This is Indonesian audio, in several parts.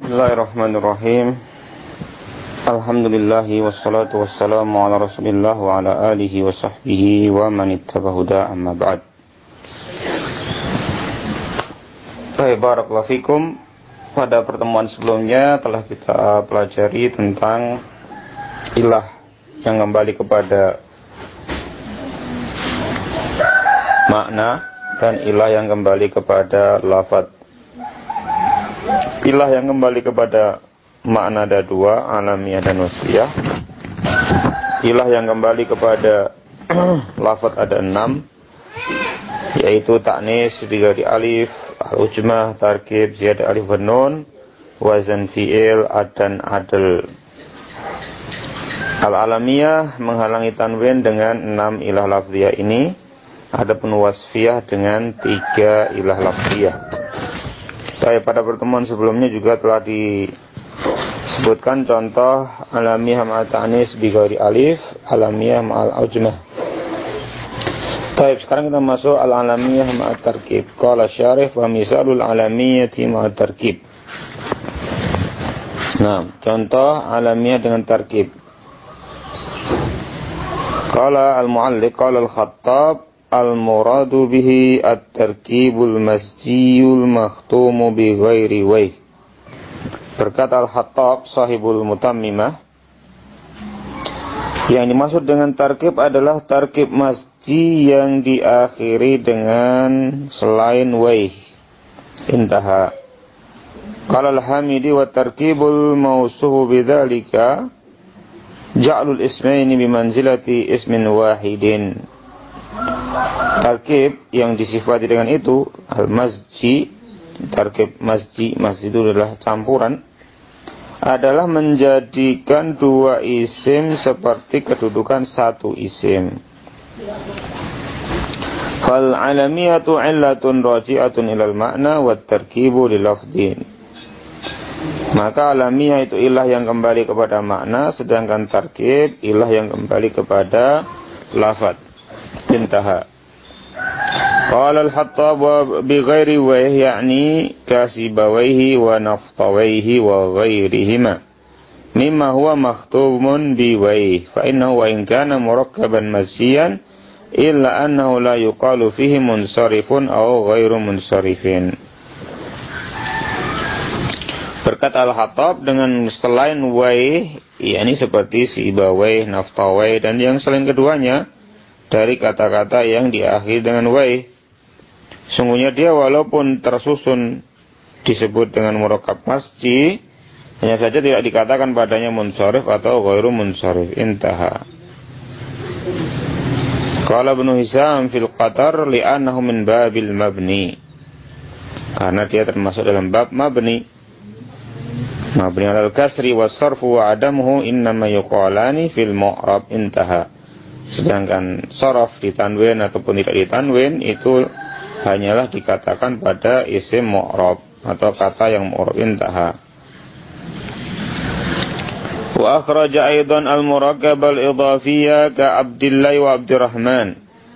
Bismillahirrahmanirrahim. Alhamdulillahi wassalatu wassalamu ala rasulillah wa ala alihi wa sahbihi wa man ittaba huda amma ba'd. Barakallahu fikum. Pada pertemuan sebelumnya telah kita pelajari tentang ilah yang kembali kepada makna dan ilah yang kembali kepada lafaz. Ilah yang kembali kepada makna ada dua, alamiah dan wasfiyah. Ilah yang kembali kepada lafaz ada 6, yaitu ta'nis, bighairi alif, al-ujmah, tarkib, ziyadah alif wa nun, wazan fi'il, dan adl. Al-alamiyah menghalangi tanwin dengan 6 ilah lafziyah ini. Adapun wasfiyah dengan 3 ilah lafziyah. Pada pertemuan sebelumnya juga telah disebutkan contoh alamiyah ma'al ta'nis bighairi alif, alamiyah ma'al ujmah. Sekarang kita masuk al-alamiyah ma'al tarkib. Qala syarih wa misalul alamiyati ma'al tarkib. Nah, contoh alamiyah dengan tarkib. Qala al-mu'alliq qala al-khattab al-muradu bihi at-tarkibul masjiyul makhtumu bi ghairi wajh. Berkata Al-Khattab sahibul mutammimah, yang dimaksud dengan tarkib adalah tarkib masji yang diakhiri dengan selain wajh. Intaha. Qala al-Hamidi wa tarkibul mausuhu bidzalika ja'lul ismaini bimanzilati ismin wahidin. Tarkib yang disifati dengan itu al-masji, tarkib masji itu adalah campuran, adalah menjadikan dua isim seperti kedudukan satu isim. Fal alamiyatu illatun raji'atun ilal makna wat tarkibu lil lafdin. Maka alamiyah itu ilah yang kembali kepada makna, sedangkan tarkib ilah yang kembali kepada lafaz. Intaha. Qala al-Hattab bi ghairi wajh, yakni kasibawaihi wa naftawaihi wa ghairihima mimma huwa makhtumun bi wajh, fa innahu wa in kana murakkaban masjiyan illa annahu la yuqalu fihi munsarifun aw ghairu munsarifin. Berkata Al-Hattab, dengan selain wajh, yakni seperti sibawai, naftawai, dan yang selain keduanya dari kata-kata yang diakhiri dengan wajh, sungguhnya dia walaupun tersusun disebut dengan murakkab masji, hanya saja tidak dikatakan padanya munsharif atau ghairu munsharif. Intaha. Qala Ibnu Hisam fil qatar li'annahu min babil mabni, karena dia termasuk dalam bab mabni. Mabni alal kasri was sarfu wa adamuhu innama yuqalani fil mu'rab. Intaha. Sedangkan sorof ditanwin ataupun tidak ditanwin itu hanyalah dikatakan pada isim mu'rab atau kata yang mu'rab. Intaha. Wa akhraja aidan al-murakkab al-idhafiyya ka Abdillah wa Abdurrahman.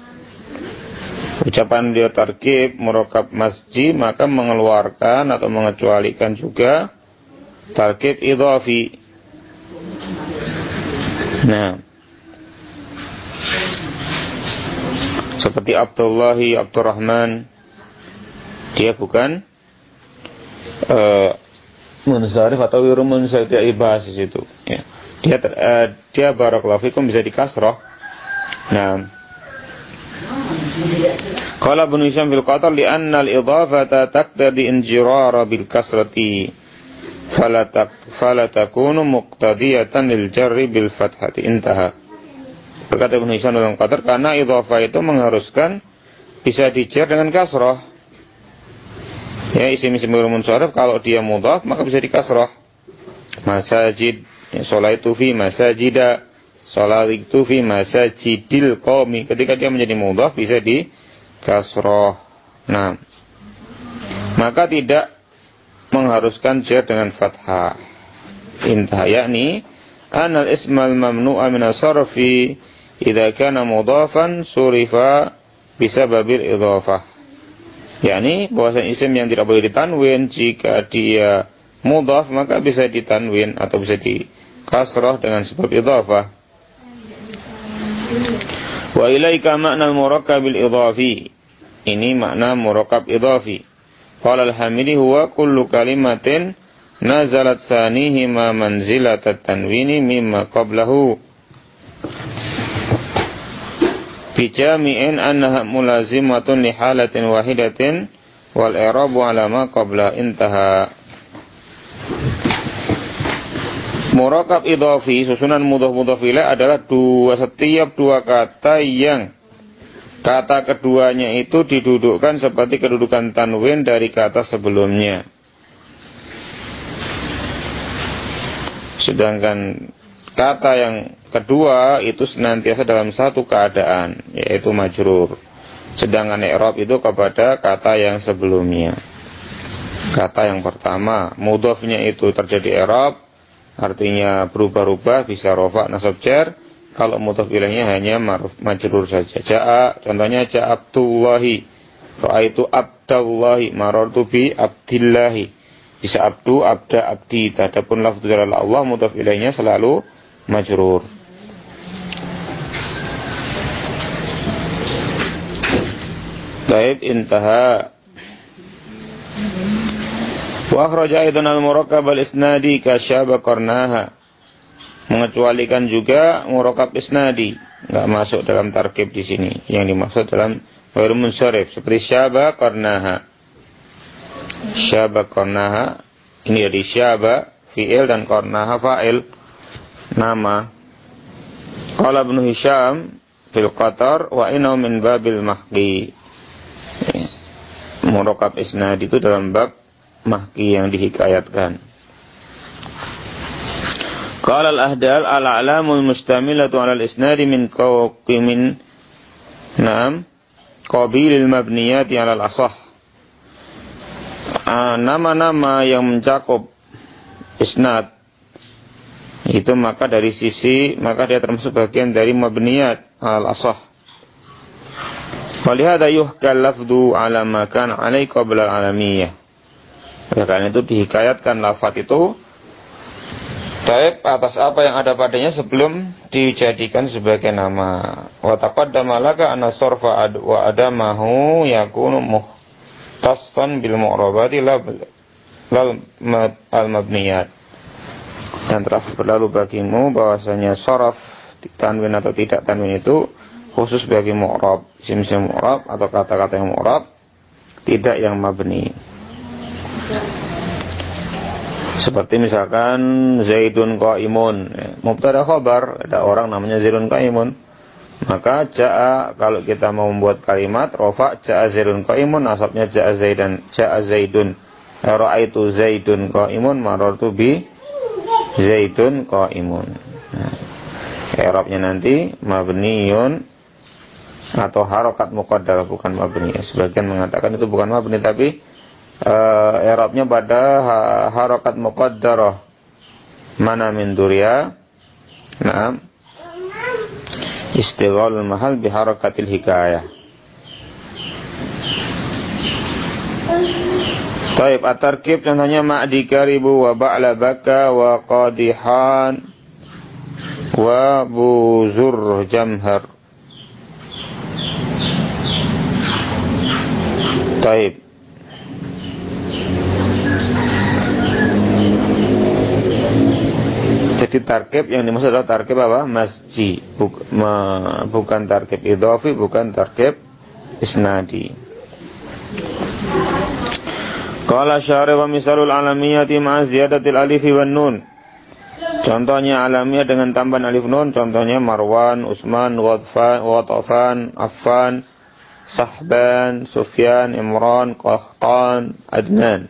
Ucapan dia tarkib murakkab masji maka mengeluarkan atau mengecualikan juga tarkib idhafi. Nah, seperti Abdullahi, Abdurrahman, dia bukan munsharif atau ghairu munsharif, tidak dibahas di situ. Ya. Dia barakallahu fikum bisa dikasrah. Nah, qala Ibnu Hisam fil qatar li anna al-idhafata taqtadi injirara bil kasrati fala takunu muqtadiyatan lil jarri bil fathati. Intaha. Berkata Ibnu Hisam dalam qatar, karena idhafah itu mengharuskan bisa dijar dengan kasrah. Ya, isim-isim ghairu munsharif kalau dia mudhaf maka bisa dikasrah. Masajid, sholaitu fi masajida, sholaitu fi masajidil qaumi. Ketika dia menjadi mudhaf bisa dikasrah. Nah, maka tidak mengharuskan jar dengan fathah. Intah, yakni anal ismal mamnu'a min as-sarfi idza kana mudhafan surifa bisababil idhafah. yakni bahwasanya isim yang tidak boleh ditanwin jika dia mudhaf, maka bisa ditanwin atau bisa di kasrah dengan sebab idhafah. Wa ilaika makna al-murakkabil idhafi. Ini makna murakkab idhafi. Qala al-Hamidi huwa kullu kalimatin nazalat thanihi ma manzilat at-tanwini mimma qablahu. Bijami'in annaha mulazimatun li halatin wahidatin wal i'rabu ala ma qabla intaha. Murakkab idhafi, susunan mudhaf ilaih adalah setiap dua kata yang kata keduanya itu didudukkan seperti kedudukan tanwin dari kata sebelumnya. Sedangkan kata yang kedua itu senantiasa dalam satu keadaan, yaitu majrur. Sedangkan i'rab itu kepada kata yang sebelumnya. Kata yang pertama, mudhafnya itu terjadi i'rab, artinya berubah-ubah, bisa rafa, nasab, jar. Kalau mudhaf ilaihnya hanya majrur saja. Ja'a, contohnya ja'abdullahi, ra'aitu abdallahi, marartu bi abdillahi. Bisa abdu, abda, abdi. Adapun lafzu jalala Allah, mudhaf ilaihnya selalu majrur. Baik, intaha. Wa akhraja aidan al-murakkab al-isnadi kasyaba qarnaha. Mengecualikan juga murakkab isnadi, enggak masuk dalam tarkib di sini. Yang dimaksud dalam ghairu munsharif seperti syaba qarnaha. Syaba qarnaha ini dari syaba fi'il dan qarnaha fa'il nama. Qala Ibnu Hisham fil qatar wa inna min babil mahqi. Murakkab isnadi itu dalam bab mahqi yang dihikayatkan. Qala al-ahdal al-a'lamul mustamilatu 'ala al-isnadi min qawimin qabilil mabniyati 'ala al-asah. Nama-nama yang mencakup isnad itu maka dari sisi maka dia termasuk bagian dari mabniyat al-asah. Walihada yuhkal lafdu 'ala ma kana 'alai qabla al-alamiyah. Karena itu dihikayatkan lafaz itu taib atas apa yang ada padanya sebelum dijadikan sebagai nama. Wa taqaddama laka anna sarfa wa adamahu yakunu muhtassan bil mu'rabati lal al-mabniyat. Dan telah berlalu bagimu bahwasanya saraf tanwin atau tidak tanwin itu khusus bagi mu'rab, isim-isim mu'rab atau kata-kata yang mu'rab, tidak yang mabni. Seperti misalkan Zaidun qaimun, mubtada khabar, ada orang namanya Zaidun qaimun. Maka ja'a, kalau kita mau membuat kalimat rafa, ja'a Zaidun qaimun, nasabnya ja'a Zaidun. Ra'aitu Zaidun qaimun, marartu bi Zaidun qaimun. I'rabnya nanti mabniyun atau harakat muqaddarah, bukan mabni. Sebagian mengatakan itu bukan mabni tapi i'rabnya pada harakat muqaddarah. Mana min durya? Naam. Istighalul mahal bi harakatil hikayah. Baik, at-tarkib contohnya ma'di karibu wa ba'la baka wa qadihan wa buzur jamhar. Baik. Jadi tarkib yang dimaksud adalah tarkib apa? Masji, bukan tarkib idhafi, bukan tarkib isnadi. Qala syarih wa misalul alamiyati ma'a ziyadatil alifi wan nun. Contohnya alamiah dengan tambahan alif nun, contohnya Marwan, Utsman, Ghatafan, Affan, Sahban, Sufyan, Imran, Qahtan, Adnan.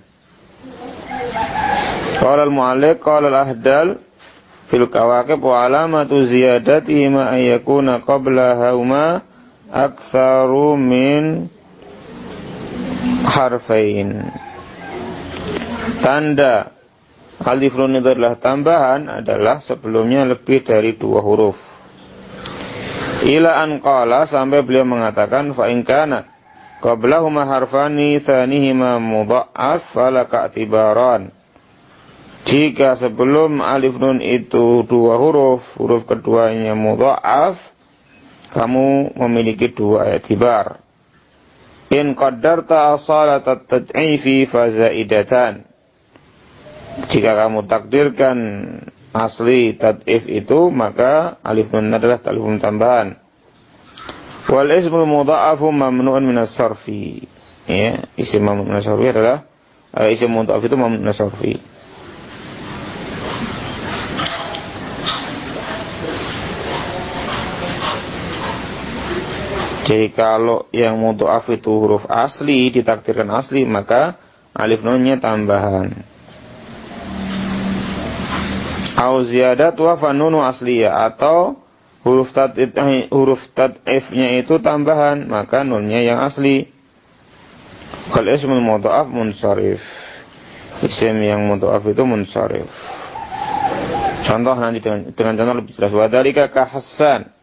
Qala al-mu'alliq qala al-ahdal fil kawakib wa alamatu ziyadatihi ma ayyakuna qablahuma aktsaru min harfain. Tanda alif nun itu adalah tambahan, adalah sebelumnya lebih dari 2 huruf. Ila an qala, sampai beliau mengatakan fa in kana qablahuma harfani tsanihima mudha'af fala ka'tibaran. Jika sebelum alif nun itu dua huruf keduanya mudha'af, kamu memiliki dua i'tibar. In qaddarta asalat at-tad'ifi fa zaidatan. Jika kamu takdirkan asli tad'if itu, maka alif nun adalah alif nun tambahan. Wal ismul mudha'afu mamnu'un min as-sarfi. Ya, isim mamnu' min as-sarfi adalah isim mudha'af itu mamnu' min as-sarfi. Jadi kalau yang mudha'af itu huruf asli, ditakdirkan asli, maka alif nunnya tambahan. Au ziyadat wa fanunu asliyah, atau huruf tad'ifnya itu tambahan, maka nunnya yang asli. Kal ismul mudha'af munsharif. Isim yang mudha'af itu munsharif. Contoh nanti dengan contoh lebih jelas. Wa dzalika ka Hassan.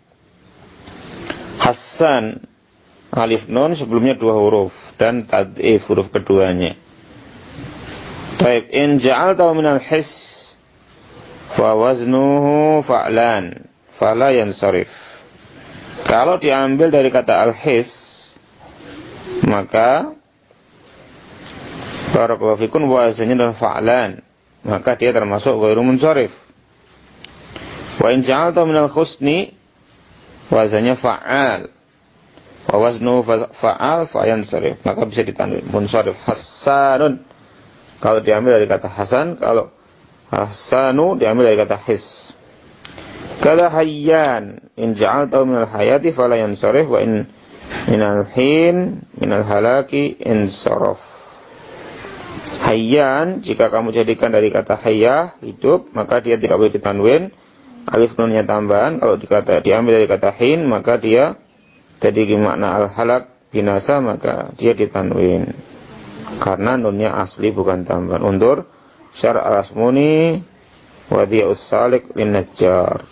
Hassan, alif nun sebelumnya dua huruf dan tad'if huruf keduanya. Baik, in ja'alta minal his fa waznuhu fa'lan fala yansarif. Kalau diambil dari kata al-his, maka barakallahu fikum wazannya adalah fa'lan, maka dia termasuk ghairu munsharif. Wa in ja'alta minal husni, wazannya fa'al, wa waznu fa'al fayansarif, maka bisa ditanwin munsharif. Hasanun, kalau diambil dari kata hasan, kalau hasanu diambil dari kata his. Kala hayyan, in ja'altahu minal hayati fala yansarif, wa in minal hin minal halaki insaraf. Hayyan, jika kamu jadikan dari kata hayyah, hidup, maka dia tidak boleh ditanwin, alif nunnya tambahan. Kalau diambil dari kata hin, maka dia jadi makna al-halak, binasa, maka dia ditanwin karena nunnya asli bukan tambahan. Undur syar' al-asmuni wa diya'us salik lin najjar.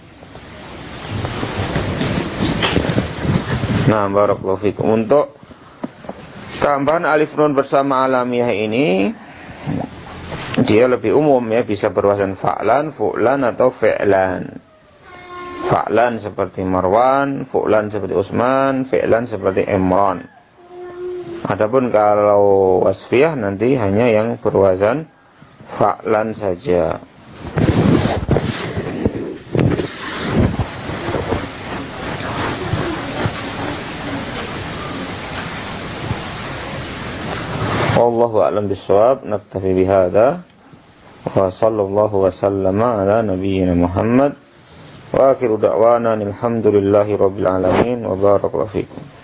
Nah, barakallahu fikum. Untuk tambahan alif nun bersama alamiah ini, dia lebih umum ya, bisa berwazan fa'lan, fu'lan atau fi'lan. Fa'lan seperti Marwan, fu'lan seperti Utsman, fi'lan seperti Imran. Adapun kalau wasfiyah nanti hanya yang berwazan fa'lan saja. Wallahu a'lam bishawab. Naktafi bihadza. Wa sallallahu wa sallama ala nabiyyina Muhammad. Wa akhiru da'wana alhamdulillahi rabbil alamin wa barakallahu fikum.